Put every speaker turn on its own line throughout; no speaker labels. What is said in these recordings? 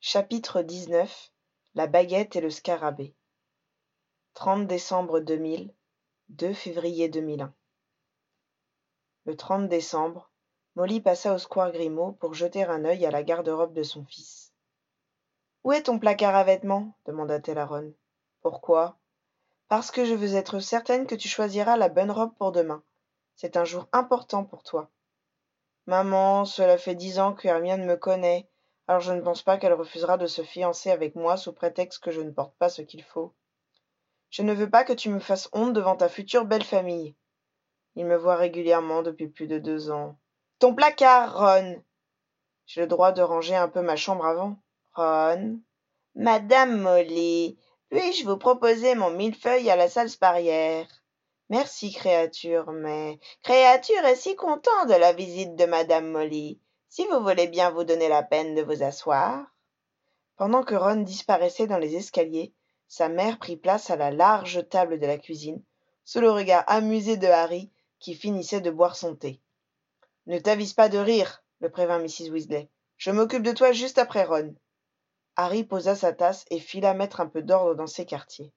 Chapitre 19 La baguette et le scarabée 30 décembre 2000, 2 février 2001. Le 30 décembre, Molly passa au square Grimaud pour jeter un œil à la garde-robe de son fils. « Où est ton placard à vêtements » demanda-t-elle à Ron. « Pourquoi ?»« Parce que je veux être certaine que tu choisiras la bonne robe pour demain. C'est un jour important pour toi. »« Maman, cela fait 10 ans que Hermione me connaît, alors je ne pense pas qu'elle refusera de se fiancer avec moi sous prétexte que je ne porte pas ce qu'il faut. Je ne veux pas que tu me fasses honte devant ta future belle famille. Il me voit régulièrement depuis plus de 2 ans. Ton placard, Ron. J'ai le droit de ranger un peu ma chambre avant. Ron. Madame Molly, puis-je vous proposer mon millefeuille à la salle sparière? Merci, créature, mais créature est si content de la visite de Madame Molly. Si vous voulez bien vous donner la peine de vous asseoir. Pendant que Ron disparaissait dans les escaliers, sa mère prit place à la large table de la cuisine, sous le regard amusé de Harry, qui finissait de boire son thé. « Ne t'avise pas de rire, le prévint Mrs. Weasley. Je m'occupe de toi juste après Ron. » Harry posa sa tasse et fila mettre un peu d'ordre dans ses quartiers.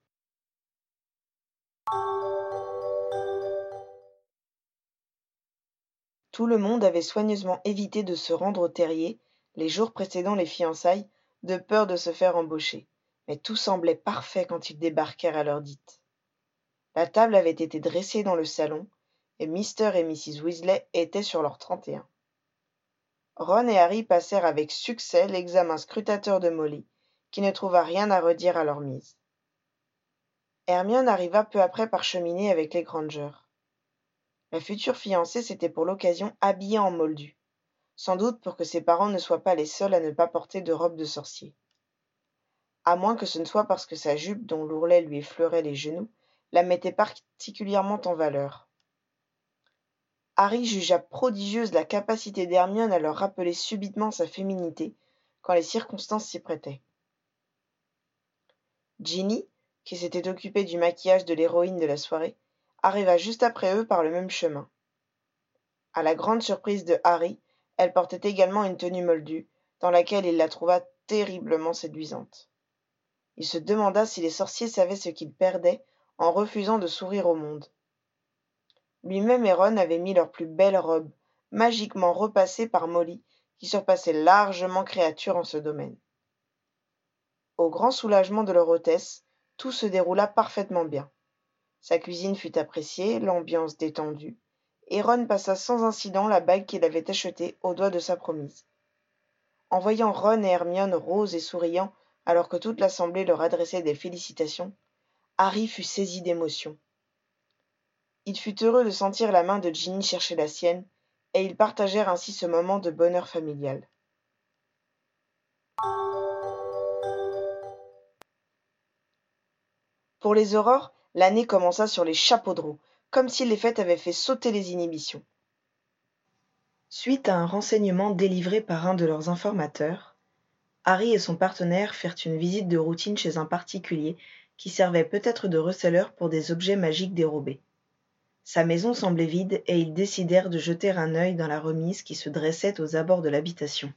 Tout le monde avait soigneusement évité de se rendre au terrier les jours précédant les fiançailles, de peur de se faire embaucher, mais tout semblait parfait quand ils débarquèrent à l'heure dite. La table avait été dressée dans le salon, et Mr. et Mrs. Weasley étaient sur leur 31. Ron et Harry passèrent avec succès l'examen scrutateur de Molly, qui ne trouva rien à redire à leur mise. Hermione arriva peu après par cheminée avec les Granger. La future fiancée s'était pour l'occasion habillée en moldu, sans doute pour que ses parents ne soient pas les seuls à ne pas porter de robe de sorcier. À moins que ce ne soit parce que sa jupe, dont l'ourlet lui effleurait les genoux, la mettait particulièrement en valeur. Harry jugea prodigieuse la capacité d'Hermione à leur rappeler subitement sa féminité, quand les circonstances s'y prêtaient. Ginny, qui s'était occupée du maquillage de l'héroïne de la soirée, arriva juste après eux par le même chemin. À la grande surprise de Harry, elle portait également une tenue moldue, dans laquelle il la trouva terriblement séduisante. Il se demanda si les sorciers savaient ce qu'ils perdaient en refusant de s'ouvrir au monde. Lui-même et Ron avaient mis leurs plus belles robes, magiquement repassées par Molly, qui surpassait largement créature en ce domaine. Au grand soulagement de leur hôtesse, tout se déroula parfaitement bien. Sa cuisine fut appréciée, l'ambiance détendue, et Ron passa sans incident la bague qu'il avait achetée au doigt de sa promise. En voyant Ron et Hermione roses et souriants alors que toute l'assemblée leur adressait des félicitations, Harry fut saisi d'émotion. Il fut heureux de sentir la main de Ginny chercher la sienne, et ils partagèrent ainsi ce moment de bonheur familial. Pour les aurores, l'année commença sur les chapeaux de roue, comme si les fêtes avaient fait sauter les inhibitions. Suite à un renseignement délivré par un de leurs informateurs, Harry et son partenaire firent une visite de routine chez un particulier qui servait peut-être de receleur pour des objets magiques dérobés. Sa maison semblait vide et ils décidèrent de jeter un œil dans la remise qui se dressait aux abords de l'habitation.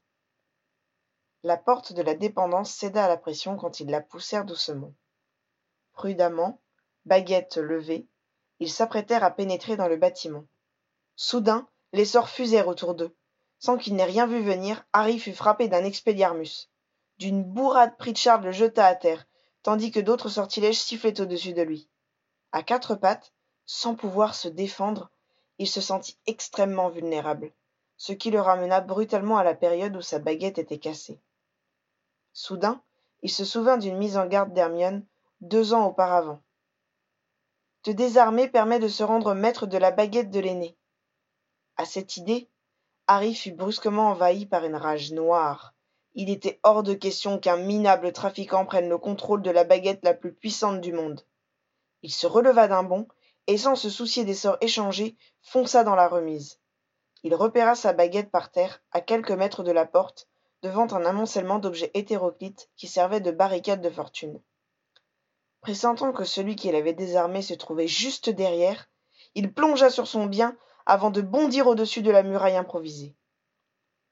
La porte de la dépendance céda à la pression quand ils la poussèrent doucement. Prudemment, baguette levée, ils s'apprêtèrent à pénétrer dans le bâtiment. Soudain, les sorts fusèrent autour d'eux. Sans qu'il n'ait rien vu venir, Harry fut frappé d'un expelliarmus. D'une bourrade, Pritchard le jeta à terre, tandis que d'autres sortilèges sifflaient au-dessus de lui. À quatre pattes, sans pouvoir se défendre, il se sentit extrêmement vulnérable, ce qui le ramena brutalement à la période où sa baguette était cassée. Soudain, il se souvint d'une mise en garde d'Hermione 2 ans auparavant. Te désarmer permet de se rendre maître de la baguette de l'aîné. À cette idée, Harry fut brusquement envahi par une rage noire. Il était hors de question qu'un minable trafiquant prenne le contrôle de la baguette la plus puissante du monde. Il se releva d'un bond et, sans se soucier des sorts échangés, fonça dans la remise. Il repéra sa baguette par terre, à quelques mètres de la porte, devant un amoncellement d'objets hétéroclites qui servaient de barricade de fortune. Pressentant que celui qu'il avait désarmé se trouvait juste derrière, il plongea sur son bien avant de bondir au-dessus de la muraille improvisée.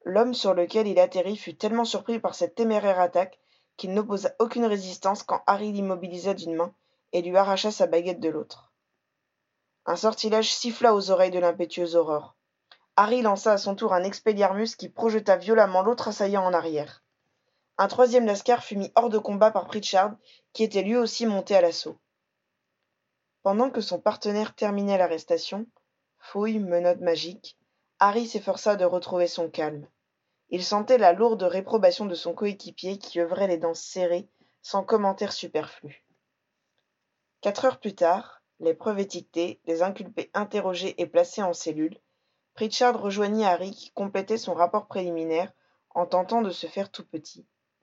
L'homme sur lequel il atterrit fut tellement surpris par cette téméraire attaque qu'il n'opposa aucune résistance quand Harry l'immobilisa d'une main et lui arracha sa baguette de l'autre. Un sortilège siffla aux oreilles de l'impétueuse Aurore. Harry lança à son tour un Expelliarmus qui projeta violemment l'autre assaillant en arrière. Un troisième lascar fut mis hors de combat par Pritchard, qui était lui aussi monté à l'assaut. Pendant que son partenaire terminait l'arrestation, fouille, menottes magiques, Harry s'efforça de retrouver son calme. Il sentait la lourde réprobation de son coéquipier qui œuvrait les dents serrées, sans commentaire superflu. 4 heures plus tard, les preuves étiquetées, les inculpés interrogés et placés en cellule, Pritchard rejoignit Harry qui complétait son rapport préliminaire en tentant de se faire tout petit.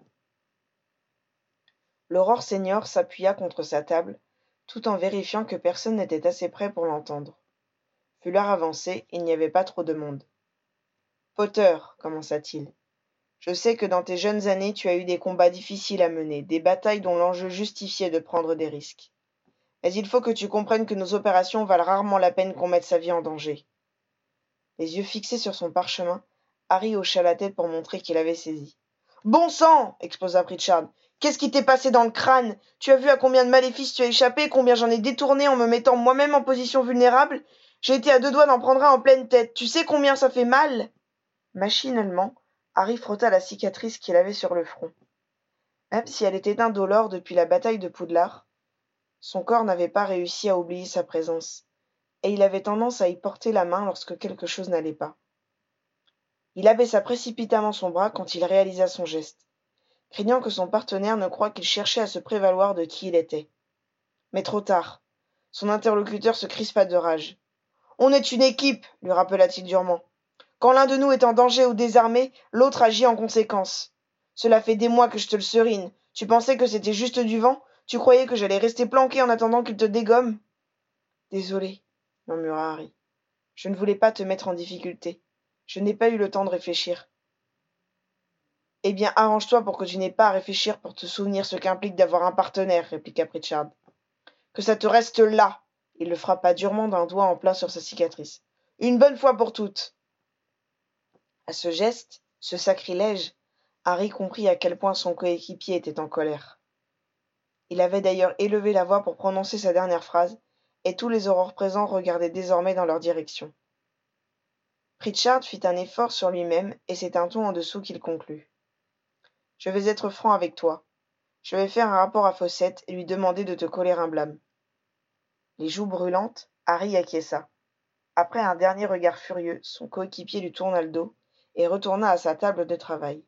L'Aurore senior s'appuya contre sa table, tout en vérifiant que personne n'était assez près pour l'entendre. Vu l'heure avancée, il n'y avait pas trop de monde. « Potter, commença-t-il, je sais que dans tes jeunes années tu as eu des combats difficiles à mener, des batailles dont l'enjeu justifiait de prendre des risques. Mais il faut que tu comprennes que nos opérations valent rarement la peine qu'on mette sa vie en danger. » Les yeux fixés sur son parchemin, Harry hocha la tête pour montrer qu'il avait saisi. « Bon sang !» explosa Pritchard. « Qu'est-ce qui t'est passé dans le crâne? Tu as vu à combien de maléfices tu as échappé, combien j'en ai détourné en me mettant moi-même en position vulnérable? J'ai été à 2 doigts d'en prendre un en pleine tête. Tu sais combien ça fait mal ?» Machinalement, Harry frotta la cicatrice qu'il avait sur le front. Même si elle était indolore depuis la bataille de Poudlard, son corps n'avait pas réussi à oublier sa présence, et il avait tendance à y porter la main lorsque quelque chose n'allait pas. Il abaissa précipitamment son bras quand il réalisa son geste, craignant que son partenaire ne croie qu'il cherchait à se prévaloir de qui il était. Mais trop tard. Son interlocuteur se crispa de rage. « On est une équipe, lui rappela-t-il durement. Quand l'un de nous est en danger ou désarmé, l'autre agit en conséquence. Cela fait des mois que je te le serine. Tu pensais que c'était juste du vent? Tu croyais que j'allais rester planqué en attendant qu'il te dégomme? » « Désolé, murmura Harry. Je ne voulais pas te mettre en difficulté. Je n'ai pas eu le temps de réfléchir. » « Eh bien, arrange-toi pour que tu n'aies pas à réfléchir pour te souvenir ce qu'implique d'avoir un partenaire, répliqua Pritchard. Que ça te reste là. Il le frappa durement d'un doigt en plein sur sa cicatrice. Une bonne fois pour toutes. À ce geste, ce sacrilège, Harry comprit à quel point son coéquipier était en colère. Il avait d'ailleurs élevé la voix pour prononcer sa dernière phrase, et tous les aurores présents regardaient désormais dans leur direction. Pritchard fit un effort sur lui-même, et c'est un ton en dessous qu'il conclut. « Je vais être franc avec toi. Je vais faire un rapport à Fawcett et lui demander de te coller un blâme. » Les joues brûlantes, Harry acquiesça. Après un dernier regard furieux, son coéquipier lui tourna le dos et retourna à sa table de travail.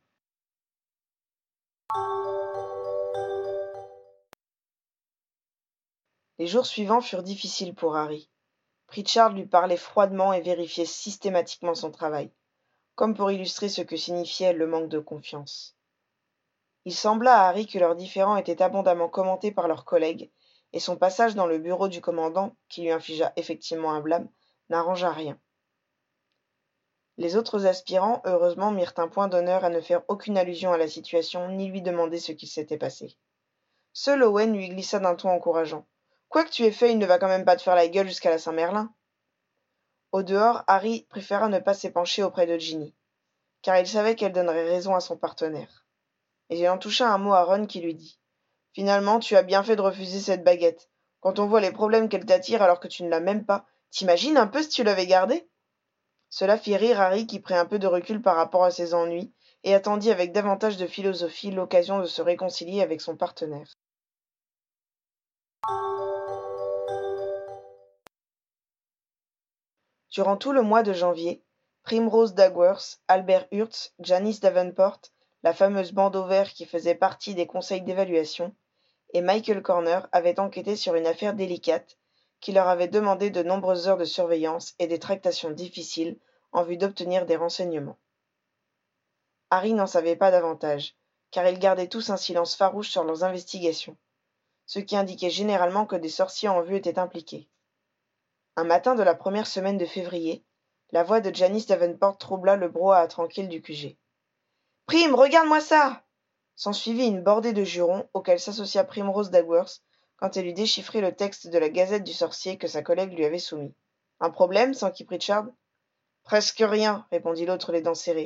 Les jours suivants furent difficiles pour Harry. Pritchard lui parlait froidement et vérifiait systématiquement son travail, comme pour illustrer ce que signifiait le manque de confiance. Il sembla à Harry que leurs différends étaient abondamment commentés par leurs collègues, et son passage dans le bureau du commandant, qui lui infligea effectivement un blâme, n'arrangea rien. Les autres aspirants, heureusement, mirent un point d'honneur à ne faire aucune allusion à la situation ni lui demander ce qu'il s'était passé. Seul Owen lui glissa d'un ton encourageant. « Quoi que tu aies fait, il ne va quand même pas te faire la gueule jusqu'à la Saint-Merlin. » Au dehors, Harry préféra ne pas s'épancher auprès de Ginny, car il savait qu'elle donnerait raison à son partenaire. Et il en toucha un mot à Ron qui lui dit « Finalement, tu as bien fait de refuser cette baguette. Quand on voit les problèmes qu'elle t'attire alors que tu ne l'as même pas, t'imagines un peu si tu l'avais gardée ?» Cela fit rire Harry qui prit un peu de recul par rapport à ses ennuis et attendit avec davantage de philosophie l'occasion de se réconcilier avec son partenaire. Durant tout le mois de janvier, Primrose Dagworth, Albert Hurst, Janice Davenport, la fameuse bande au vert qui faisait partie des conseils d'évaluation, et Michael Corner avaient enquêté sur une affaire délicate qui leur avait demandé de nombreuses heures de surveillance et des tractations difficiles en vue d'obtenir des renseignements. Harry n'en savait pas davantage, car ils gardaient tous un silence farouche sur leurs investigations, ce qui indiquait généralement que des sorciers en vue étaient impliqués. Un matin de la première semaine de février, la voix de Janice Davenport troubla le brouhaha tranquille du QG. « Prime, regarde-moi ça !» S'ensuivit une bordée de jurons auxquels s'associa Primrose Dagworth quand elle eut déchiffré le texte de la Gazette du sorcier que sa collègue lui avait soumis. « Un problème ?» s'enquit Pritchard. « Presque rien, » répondit l'autre les dents serrées.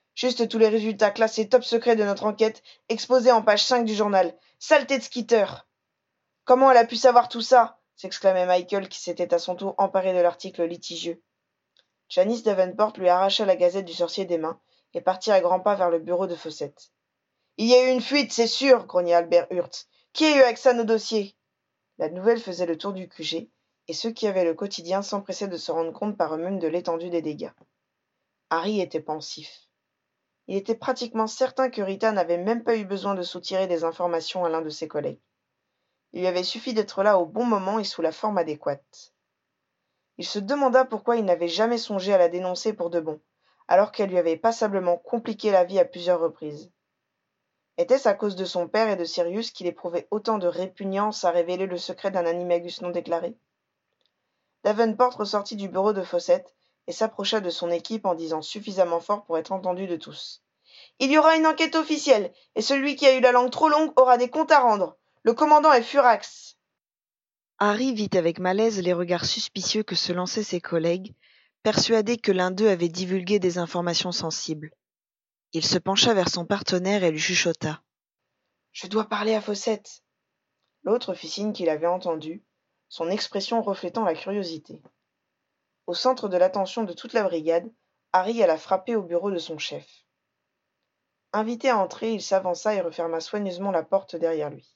Juste tous les résultats classés top secret de notre enquête exposés en page 5 du journal. Saleté de skitter! Comment elle a pu savoir tout ça? S'exclamait Michael qui s'était à son tour emparé de l'article litigieux. Janice Davenport lui arracha la gazette du sorcier des mains et partit à grands pas vers le bureau de Fawcett. Il y a eu une fuite, c'est sûr, grogna Albert Hurtz. Qui a eu accès à nos dossiers? La nouvelle faisait le tour du QG, et ceux qui avaient le quotidien s'empressaient de se rendre compte par eux-mêmes de l'étendue des dégâts. Harry était pensif. Il était pratiquement certain que Rita n'avait même pas eu besoin de soutirer des informations à l'un de ses collègues. Il lui avait suffi d'être là au bon moment et sous la forme adéquate. Il se demanda pourquoi il n'avait jamais songé à la dénoncer pour de bon, alors qu'elle lui avait passablement compliqué la vie à plusieurs reprises. Était-ce à cause de son père et de Sirius qu'il éprouvait autant de répugnance à révéler le secret d'un animagus non déclaré? Davenport ressortit du bureau de Fawcett et s'approcha de son équipe en disant suffisamment fort pour être entendu de tous. « Il y aura une enquête officielle, et celui qui a eu la langue trop longue aura des comptes à rendre. Le commandant est furax. » Harry vit avec malaise les regards suspicieux que se lançaient ses collègues, persuadés que l'un d'eux avait divulgué des informations sensibles. Il se pencha vers son partenaire et lui chuchota. « Je dois parler à Fawcett. » L'autre fit signe qu'il avait entendu, son expression reflétant la curiosité. Au centre de l'attention de toute la brigade, Harry alla frapper au bureau de son chef. Invité à entrer, il s'avança et referma soigneusement la porte derrière lui.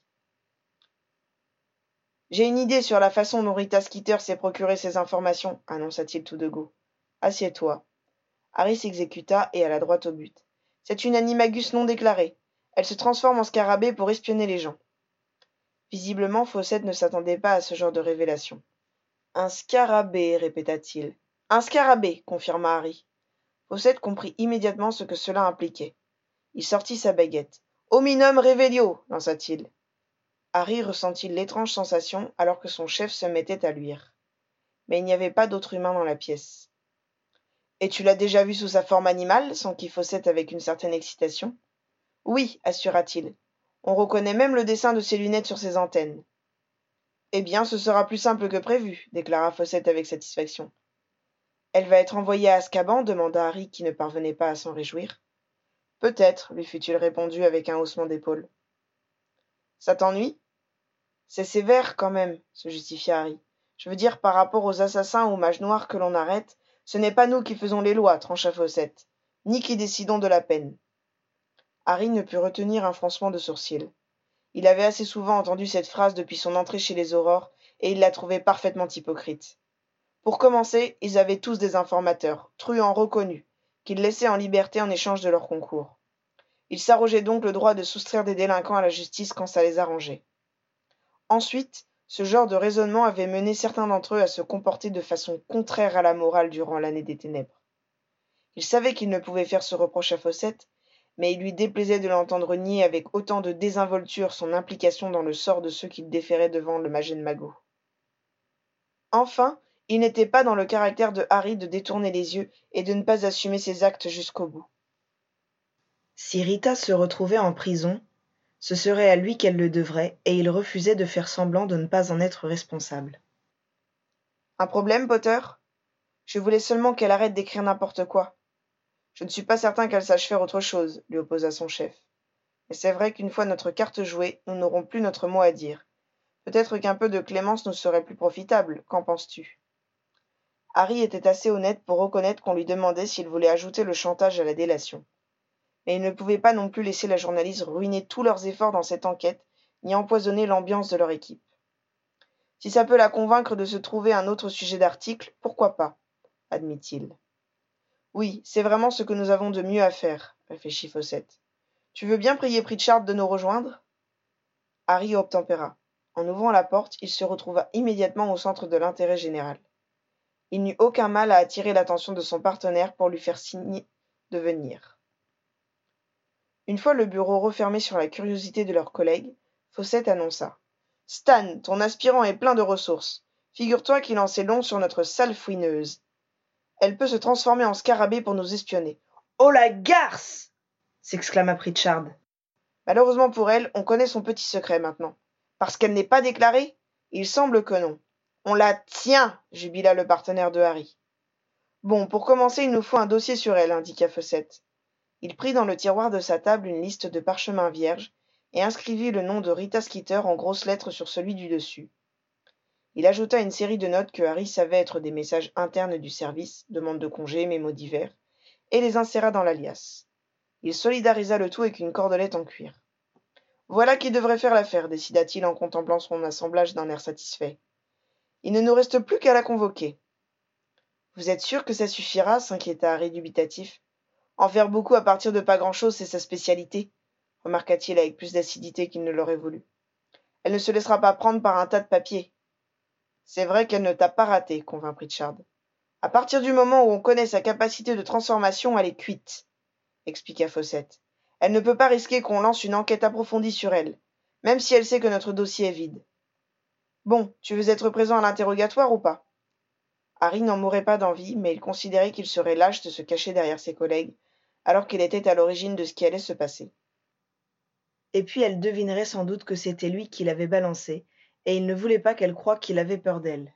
« J'ai une idée sur la façon dont Rita Skeeter s'est procuré ces informations, annonça-t-il tout de go. Assieds-toi. Harry s'exécuta et alla droit au but. C'est une animagus non déclarée. Elle se transforme en scarabée pour espionner les gens. Visiblement, Fawcett ne s'attendait pas à ce genre de révélation. Un scarabée, répéta-t-il. Un scarabée, confirma Harry. Fawcett comprit immédiatement ce que cela impliquait. Il sortit sa baguette. Hominum revelio, lança-t-il. Harry ressentit l'étrange sensation alors que son chef se mettait à luire. Mais il n'y avait pas d'autre humain dans la pièce. Et tu l'as déjà vu sous sa forme animale, s'enquit Fawcett avec une certaine excitation. Oui, assura-t-il. On reconnaît même le dessin de ses lunettes sur ses antennes. Eh bien, ce sera plus simple que prévu, déclara Fawcett avec satisfaction. Elle va être envoyée à Azkaban, demanda Harry qui ne parvenait pas à s'en réjouir. Peut-être, lui fut-il répondu avec un haussement d'épaules. Ça t'ennuie? C'est sévère quand même, se justifia Harry. Je veux dire, par rapport aux assassins ou mages noirs que l'on arrête, ce n'est pas nous qui faisons les lois, trancha Fawcett, ni qui décidons de la peine. Harry ne put retenir un froncement de sourcils. Il avait assez souvent entendu cette phrase depuis son entrée chez les Aurores, et il la trouvait parfaitement hypocrite. Pour commencer, ils avaient tous des informateurs, truands reconnus, qu'ils laissaient en liberté en échange de leur concours. Ils s'arrogeaient donc le droit de soustraire des délinquants à la justice quand ça les arrangeait. Ensuite, ce genre de raisonnement avait mené certains d'entre eux à se comporter de façon contraire à la morale durant l'année des ténèbres. Ils savaient qu'ils ne pouvaient faire ce reproche à Fawcett, mais il lui déplaisait de l'entendre nier avec autant de désinvolture son implication dans le sort de ceux qu'il déférait devant le Magène Magot. Enfin, il n'était pas dans le caractère de Harry de détourner les yeux et de ne pas assumer ses actes jusqu'au bout. Si Rita se retrouvait en prison, ce serait à lui qu'elle le devrait, et il refusait de faire semblant de ne pas en être responsable. « Un problème, Potter ? Je voulais seulement qu'elle arrête d'écrire n'importe quoi. » « Je ne suis pas certain qu'elle sache faire autre chose, » lui opposa son chef. « Mais c'est vrai qu'une fois notre carte jouée, nous n'aurons plus notre mot à dire. Peut-être qu'un peu de clémence nous serait plus profitable, qu'en penses-tu » Harry était assez honnête pour reconnaître qu'on lui demandait s'il voulait ajouter le chantage à la délation. Mais il ne pouvait pas non plus laisser la journaliste ruiner tous leurs efforts dans cette enquête, ni empoisonner l'ambiance de leur équipe. Si ça peut la convaincre de se trouver un autre sujet d'article, pourquoi pas, admit-il. Oui, c'est vraiment ce que nous avons de mieux à faire, réfléchit Fawcett. Tu veux bien prier Pritchard de nous rejoindre? Harry obtempéra. En ouvrant la porte, il se retrouva immédiatement au centre de l'intérêt général. Il n'eut aucun mal à attirer l'attention de son partenaire pour lui faire signe de venir. Une fois le bureau refermé sur la curiosité de leurs collègues, Fawcett annonça. « Stan, ton aspirant est plein de ressources. Figure-toi qu'il en sait long sur notre sale fouineuse. Elle peut se transformer en scarabée pour nous espionner. »« Oh la garce !» s'exclama Pritchard. « Malheureusement pour elle, on connaît son petit secret maintenant. Parce qu'elle n'est pas déclarée? Il semble que non. On la tient, jubila le partenaire de Harry. Bon, pour commencer, il nous faut un dossier sur elle, indiqua Fawcett. Il prit dans le tiroir de sa table une liste de parchemins vierges et inscrivit le nom de Rita Skeeter en grosses lettres sur celui du dessus. Il ajouta une série de notes que Harry savait être des messages internes du service, demande de congé, mémos divers, et les inséra dans la liasse. Il solidarisa le tout avec une cordelette en cuir. Voilà qui devrait faire l'affaire, décida-t-il en contemplant son assemblage d'un air satisfait. Il ne nous reste plus qu'à la convoquer. Vous êtes sûr que ça suffira, s'inquiéta Harry dubitatif. En faire beaucoup à partir de pas grand-chose, c'est sa spécialité, remarqua-t-il avec plus d'acidité qu'il ne l'aurait voulu. Elle ne se laissera pas prendre par un tas de papier. C'est vrai qu'elle ne t'a pas raté, convint Pritchard. À partir du moment où on connaît sa capacité de transformation, elle est cuite, expliqua Fawcett. Elle ne peut pas risquer qu'on lance une enquête approfondie sur elle, même si elle sait que notre dossier est vide. Bon, tu veux être présent à l'interrogatoire ou pas? Harry n'en mourait pas d'envie, mais il considérait qu'il serait lâche de se cacher derrière ses collègues, alors qu'il était à l'origine de ce qui allait se passer. Et puis elle devinerait sans doute que c'était lui qui l'avait balancée, et il ne voulait pas qu'elle croie qu'il avait peur d'elle.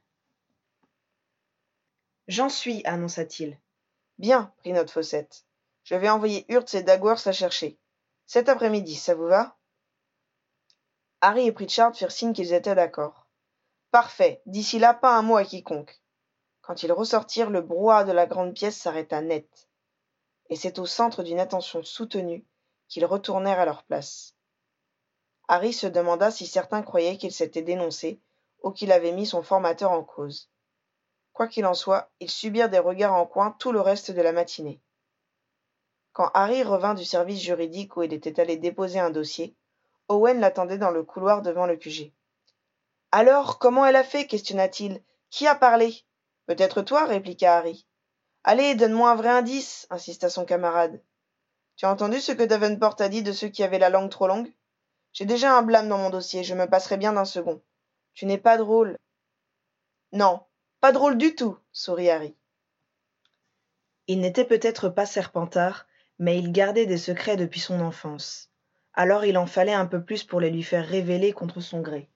J'en suis, annonça-t-il. Bien, prit note Fawcett. Je vais envoyer Hurts et Dagworth la chercher. Cet après-midi, ça vous va? Harry et Pritchard firent signe qu'ils étaient d'accord. Parfait. D'ici là, pas un mot à quiconque. Quand ils ressortirent, le brouhaha de la grande pièce s'arrêta net. Et c'est au centre d'une attention soutenue qu'ils retournèrent à leur place. Harry se demanda si certains croyaient qu'il s'était dénoncé ou qu'il avait mis son formateur en cause. Quoi qu'il en soit, ils subirent des regards en coin tout le reste de la matinée. Quand Harry revint du service juridique où il était allé déposer un dossier, Owen l'attendait dans le couloir devant le QG. « Alors, comment elle a fait » questionna-t-il. « Qui a parlé ?»« Peut-être toi, répliqua Harry. »« Allez, donne-moi un vrai indice, insista son camarade. Tu as entendu ce que Davenport a dit de ceux qui avaient la langue trop longue? J'ai déjà un blâme dans mon dossier, je me passerai bien d'un second. Tu n'es pas drôle. Non, pas drôle du tout, sourit Harry. Il n'était peut-être pas Serpentard, mais il gardait des secrets depuis son enfance. Alors il en fallait un peu plus pour les lui faire révéler contre son gré.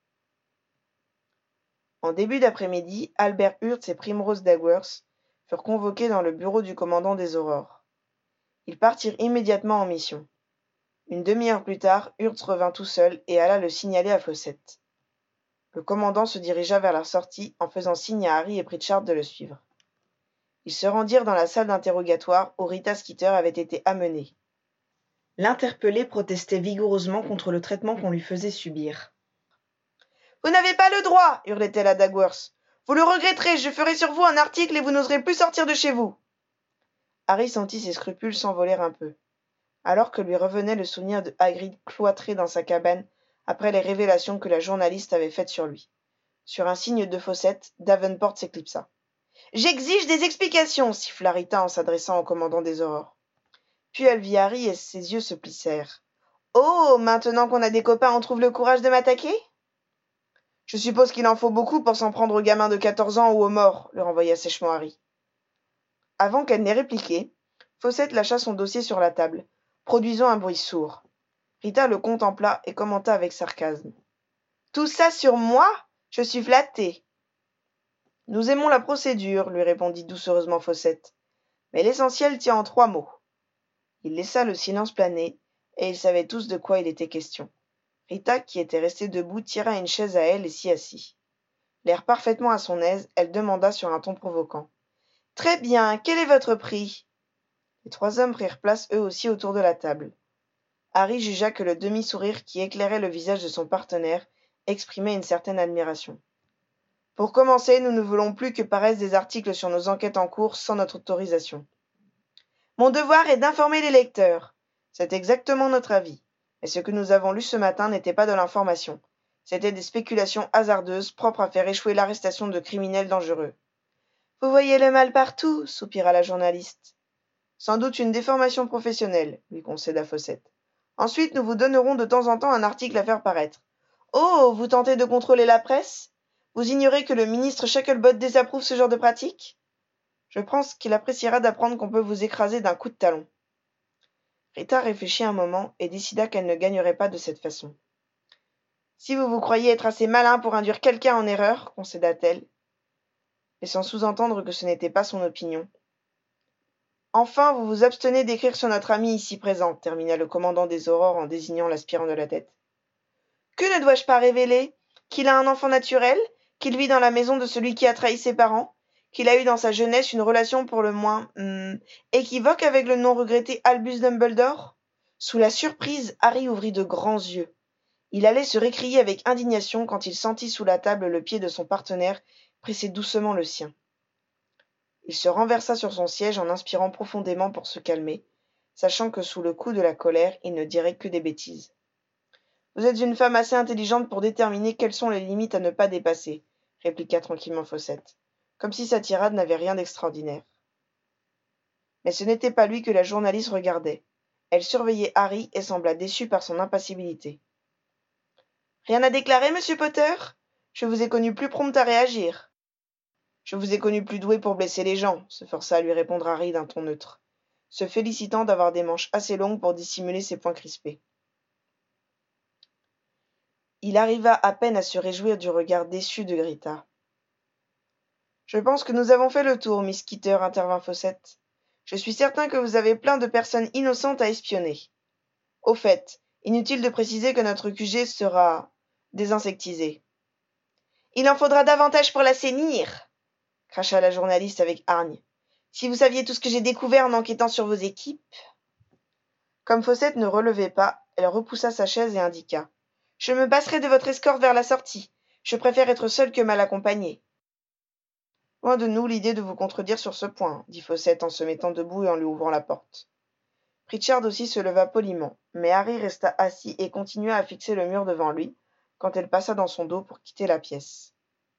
En début d'après-midi, Albert Hurts et Primrose Dagworth furent convoqués dans le bureau du commandant des Aurores. Ils partirent immédiatement en mission. Une demi-heure plus tard, Hurts revint tout seul et alla le signaler à Fawcett. Le commandant se dirigea vers la sortie en faisant signe à Harry et Pritchard de le suivre. Ils se rendirent dans la salle d'interrogatoire où Rita Skeeter avait été amenée. L'interpellée protestait vigoureusement contre le traitement qu'on lui faisait subir. « Vous n'avez pas le droit !» hurlait-elle à Dagworth. « Vous le regretterez, je ferai sur vous un article et vous n'oserez plus sortir de chez vous !» Harry sentit ses scrupules s'envoler un peu, alors que lui revenait le souvenir de Hagrid cloîtré dans sa cabane après les révélations que la journaliste avait faites sur lui. Sur un signe de Fawcett, Davenport s'éclipsa. « J'exige des explications !» siffla Rita en s'adressant au commandant des Aurores. Puis elle vit Harry et ses yeux se plissèrent. « Oh, maintenant qu'on a des copains, on trouve le courage de m'attaquer ?» « Je suppose qu'il en faut beaucoup pour s'en prendre aux gamins de 14 ans ou aux morts, » le renvoya sèchement Harry. Avant qu'elle n'ait répliqué, Fawcett lâcha son dossier sur la table, produisant un bruit sourd. Rita le contempla et commenta avec sarcasme. « Tout ça sur moi ? Je suis flattée. » « Nous aimons la procédure, » lui répondit doucereusement Fawcett. « Mais l'essentiel tient en 3 mots. » Il laissa le silence planer, et ils savaient tous de quoi il était question. Rita, qui était restée debout, tira une chaise à elle et s'y assit. L'air parfaitement à son aise, elle demanda sur un ton provoquant. « Très bien, quel est votre prix ?» Les 3 hommes prirent place eux aussi autour de la table. Harry jugea que le demi-sourire qui éclairait le visage de son partenaire exprimait une certaine admiration. « Pour commencer, nous ne voulons plus que paraissent des articles sur nos enquêtes en cours sans notre autorisation. Mon devoir est d'informer les lecteurs. C'est exactement notre avis. Mais ce que nous avons lu ce matin n'était pas de l'information. C'étaient des spéculations hasardeuses propres à faire échouer l'arrestation de criminels dangereux. « Vous voyez le mal partout, » soupira la journaliste. « Sans doute une déformation professionnelle, » lui concéda Fawcett. « Ensuite, nous vous donnerons de temps en temps un article à faire paraître. Oh, vous tentez de contrôler la presse ? Vous ignorez que le ministre Shacklebolt désapprouve ce genre de pratique ? Je pense qu'il appréciera d'apprendre qu'on peut vous écraser d'un coup de talon. » Rita réfléchit un moment et décida qu'elle ne gagnerait pas de cette façon. « Si vous vous croyez être assez malin pour induire quelqu'un en erreur, » concéda-t-elle, laissant sous-entendre que ce n'était pas son opinion. Enfin, vous vous abstenez d'écrire sur notre ami ici présent, termina le commandant des Aurores en désignant l'aspirant de la tête. Que ne dois-je pas révéler? Qu'il a un enfant naturel, qu'il vit dans la maison de celui qui a trahi ses parents, qu'il a eu dans sa jeunesse une relation pour le moins équivoque avec le non regretté Albus Dumbledore? Sous la surprise, Harry ouvrit de grands yeux. Il allait se récrier avec indignation quand il sentit sous la table le pied de son partenaire presser doucement le sien. Il se renversa sur son siège en inspirant profondément pour se calmer, sachant que sous le coup de la colère, il ne dirait que des bêtises. Vous êtes une femme assez intelligente pour déterminer quelles sont les limites à ne pas dépasser, répliqua tranquillement Fossette, comme si sa tirade n'avait rien d'extraordinaire. Mais ce n'était pas lui que la journaliste regardait. Elle surveillait Harry et sembla déçue par son impassibilité. Rien à déclarer, monsieur Potter? Je vous ai connu plus prompt à réagir. Je vous ai connu plus doué pour blesser les gens, se força à lui répondre Harry d'un ton neutre, se félicitant d'avoir des manches assez longues pour dissimuler ses poings crispés. Il arriva à peine à se réjouir du regard déçu de Grita. Je pense que nous avons fait le tour, Miss Skeeter, intervint Fossette. Je suis certain que vous avez plein de personnes innocentes à espionner. Au fait, inutile de préciser que notre QG sera désinsectisé. Il en faudra davantage pour l'assainir, cracha la journaliste avec hargne. Si vous saviez tout ce que j'ai découvert en enquêtant sur vos équipes. Comme Fossette ne relevait pas, elle repoussa sa chaise et indiqua. Je me passerai de votre escorte vers la sortie. Je préfère être seule que mal accompagnée. Loin de nous l'idée de vous contredire sur ce point, dit Fossette en se mettant debout et en lui ouvrant la porte. Pritchard aussi se leva poliment, mais Harry resta assis et continua à fixer le mur devant lui, quand elle passa dans son dos pour quitter la pièce.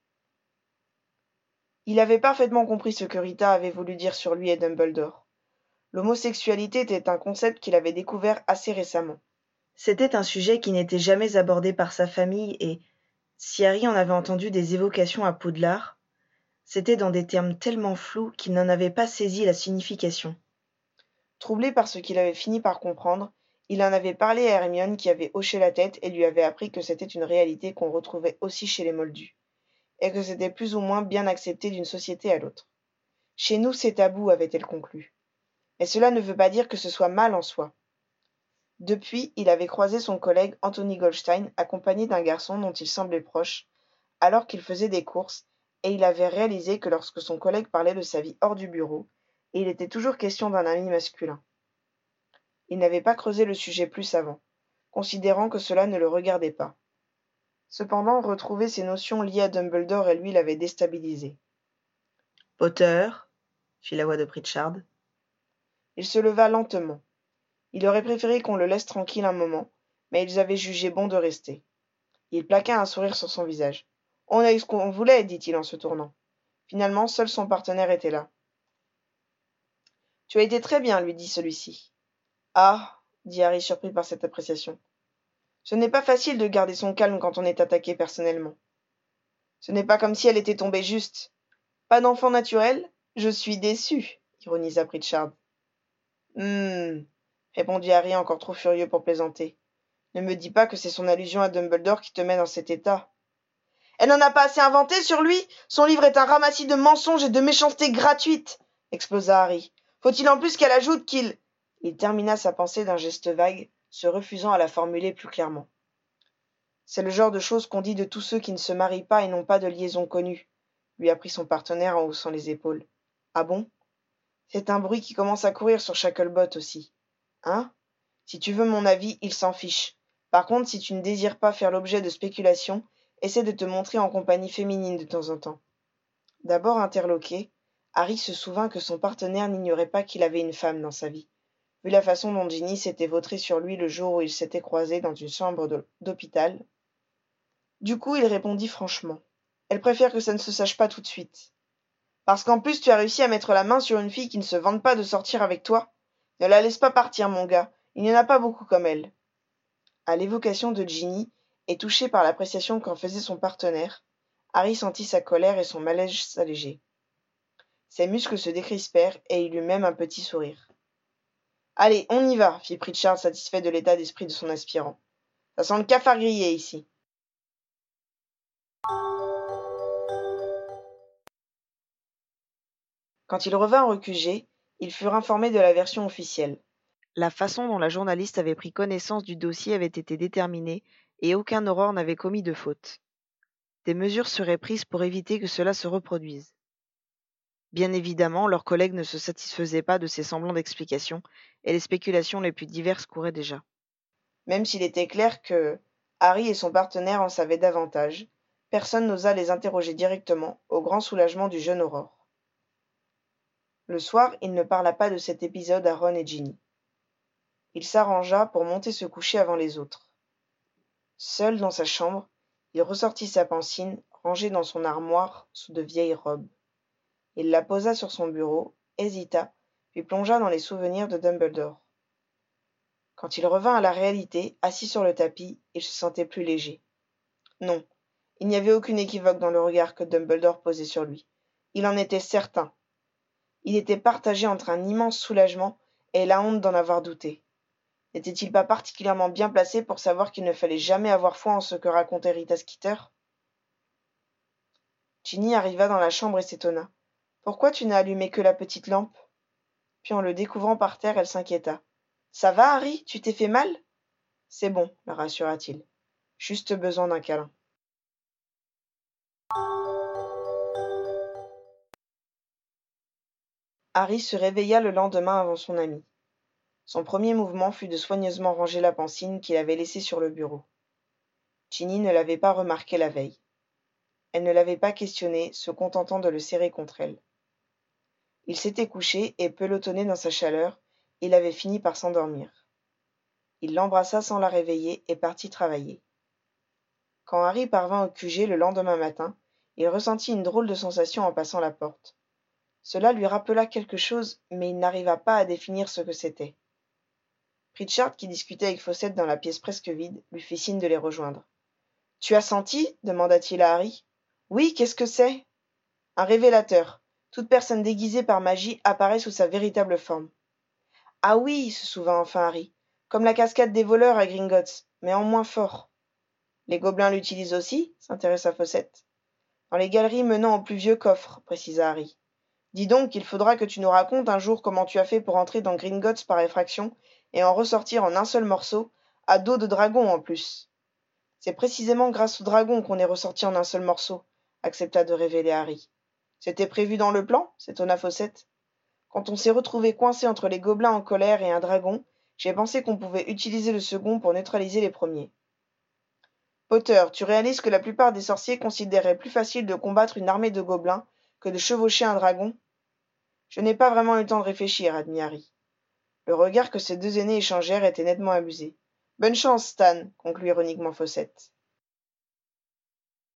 Il avait parfaitement compris ce que Rita avait voulu dire sur lui et Dumbledore. L'homosexualité était un concept qu'il avait découvert assez récemment. C'était un sujet qui n'était jamais abordé par sa famille et, si Harry en avait entendu des évocations à Poudlard, c'était dans des termes tellement flous qu'il n'en avait pas saisi la signification. Troublé par ce qu'il avait fini par comprendre, il en avait parlé à Hermione qui avait hoché la tête et lui avait appris que c'était une réalité qu'on retrouvait aussi chez les Moldus, et que c'était plus ou moins bien accepté d'une société à l'autre. Chez nous, c'est tabou, avait-elle conclu. Mais cela ne veut pas dire que ce soit mal en soi. Depuis, il avait croisé son collègue Anthony Goldstein, accompagné d'un garçon dont il semblait proche, alors qu'il faisait des courses, et il avait réalisé que lorsque son collègue parlait de sa vie hors du bureau, il était toujours question d'un ami masculin. Il n'avait pas creusé le sujet plus avant, considérant que cela ne le regardait pas. Cependant, retrouver ces notions liées à Dumbledore et lui l'avait déstabilisé. « Potter » fit la voix de Pritchard. Il se leva lentement. Il aurait préféré qu'on le laisse tranquille un moment, mais ils avaient jugé bon de rester. Il plaqua un sourire sur son visage. « On a eu ce qu'on voulait, dit-il en se tournant. Finalement, seul son partenaire était là. « Tu as été très bien, lui dit celui-ci. »« Ah » dit Harry surpris par cette appréciation. « Ce n'est pas facile de garder son calme quand on est attaqué personnellement. »« Ce n'est pas comme si elle était tombée juste. Pas d'enfant naturel? Je suis déçu, ironisa Pritchard. Répondit Harry encore trop furieux pour plaisanter. Ne me dis pas que c'est son allusion à Dumbledore qui te met dans cet état. Elle n'en a pas assez inventé sur lui. Son livre est un ramassis de mensonges et de méchanceté gratuite, explosa Harry. Faut-il en plus qu'elle ajoute qu'il... Il termina sa pensée d'un geste vague, se refusant à la formuler plus clairement. C'est le genre de choses qu'on dit de tous ceux qui ne se marient pas et n'ont pas de liaison connue, lui apprit son partenaire en haussant les épaules. Ah bon? C'est un bruit qui commence à courir sur Shacklebot aussi. Hein? Si tu veux mon avis, il s'en fiche. Par contre, si tu ne désires pas faire l'objet de spéculations, essaie de te montrer en compagnie féminine de temps en temps. D'abord interloqué, Harry se souvint que son partenaire n'ignorait pas qu'il avait une femme dans sa vie, vu la façon dont Ginny s'était vautrée sur lui le jour où ils s'étaient croisés dans une chambre d'hôpital. Du coup, il répondit franchement. Elle préfère que ça ne se sache pas tout de suite. Parce qu'en plus, tu as réussi à mettre la main sur une fille qui ne se vante pas de sortir avec toi. Ne la laisse pas partir, mon gars. Il n'y en a pas beaucoup comme elle. À l'évocation de Ginny, et touché par l'appréciation qu'en faisait son partenaire, Harry sentit sa colère et son malaise s'alléger. Ses muscles se décrispèrent et il eut même un petit sourire. « Allez, on y va, fit Pritchard, satisfait de l'état d'esprit de son aspirant. Ça sent le cafard grillé ici. Quand il revint au QG, Ils furent informés de la version officielle. La façon dont la journaliste avait pris connaissance du dossier avait été déterminée et aucun Aurore n'avait commis de faute. Des mesures seraient prises pour éviter que cela se reproduise. Bien évidemment, leurs collègues ne se satisfaisaient pas de ces semblants d'explications et les spéculations les plus diverses couraient déjà. Même s'il était clair que Harry et son partenaire en savaient davantage, personne n'osa les interroger directement, au grand soulagement du jeune Aurore. Le soir, il ne parla pas de cet épisode à Ron et Ginny. Il s'arrangea pour monter se coucher avant les autres. Seul dans sa chambre, il ressortit sa pansine, rangée dans son armoire sous de vieilles robes. Il la posa sur son bureau, hésita, puis plongea dans les souvenirs de Dumbledore. Quand il revint à la réalité, assis sur le tapis, il se sentait plus léger. Non, il n'y avait aucune équivoque dans le regard que Dumbledore posait sur lui. Il en était certain. Il était partagé entre un immense soulagement et la honte d'en avoir douté. N'était-il pas particulièrement bien placé pour savoir qu'il ne fallait jamais avoir foi en ce que racontait Rita Skeeter? Ginny arriva dans la chambre et s'étonna. « Pourquoi tu n'as allumé que la petite lampe ?» Puis en le découvrant par terre, elle s'inquiéta. « Ça va, Harry? Tu t'es fait mal ?»« C'est bon, » la rassura-t-il. « Juste besoin d'un câlin. » Harry se réveilla le lendemain avant son ami. Son premier mouvement fut de soigneusement ranger la pansine qu'il avait laissée sur le bureau. Ginny ne l'avait pas remarqué la veille. Elle ne l'avait pas questionné, se contentant de le serrer contre elle. Il s'était couché et, pelotonné dans sa chaleur, il avait fini par s'endormir. Il l'embrassa sans la réveiller et partit travailler. Quand Harry parvint au QG le lendemain matin, il ressentit une drôle de sensation en passant la porte. Cela lui rappela quelque chose, mais il n'arriva pas à définir ce que c'était. Pritchard, qui discutait avec Fawcett dans la pièce presque vide, lui fit signe de les rejoindre. « Tu as senti ?» demanda-t-il à Harry. « Oui, qu'est-ce que c'est ?»« Un révélateur. Toute personne déguisée par magie apparaît sous sa véritable forme. »« Ah oui !» se souvint enfin Harry. « Comme la cascade des voleurs à Gringotts, mais en moins fort. »« Les gobelins l'utilisent aussi ?» s'intéressa Fawcett. « Dans les galeries menant au plus vieux coffre, » précisa Harry. « Dis donc, il faudra que tu nous racontes un jour comment tu as fait pour entrer dans Gringotts par effraction et en ressortir en un seul morceau, à dos de dragon en plus. » « C'est précisément grâce au dragon qu'on est ressorti en un seul morceau, » accepta de révéler Harry. « C'était prévu dans le plan ?» s'étonna Fawcett. « Quand on s'est retrouvé coincé entre les gobelins en colère et un dragon, j'ai pensé qu'on pouvait utiliser le second pour neutraliser les premiers. »« Potter, tu réalises que la plupart des sorciers considéraient plus facile de combattre une armée de gobelins que de chevaucher un dragon ? » Je n'ai pas vraiment eu le temps de réfléchir, admit Harry. Le regard que ses deux aînés échangèrent était nettement amusé. « Bonne chance, Stan, » conclut ironiquement Fawcett.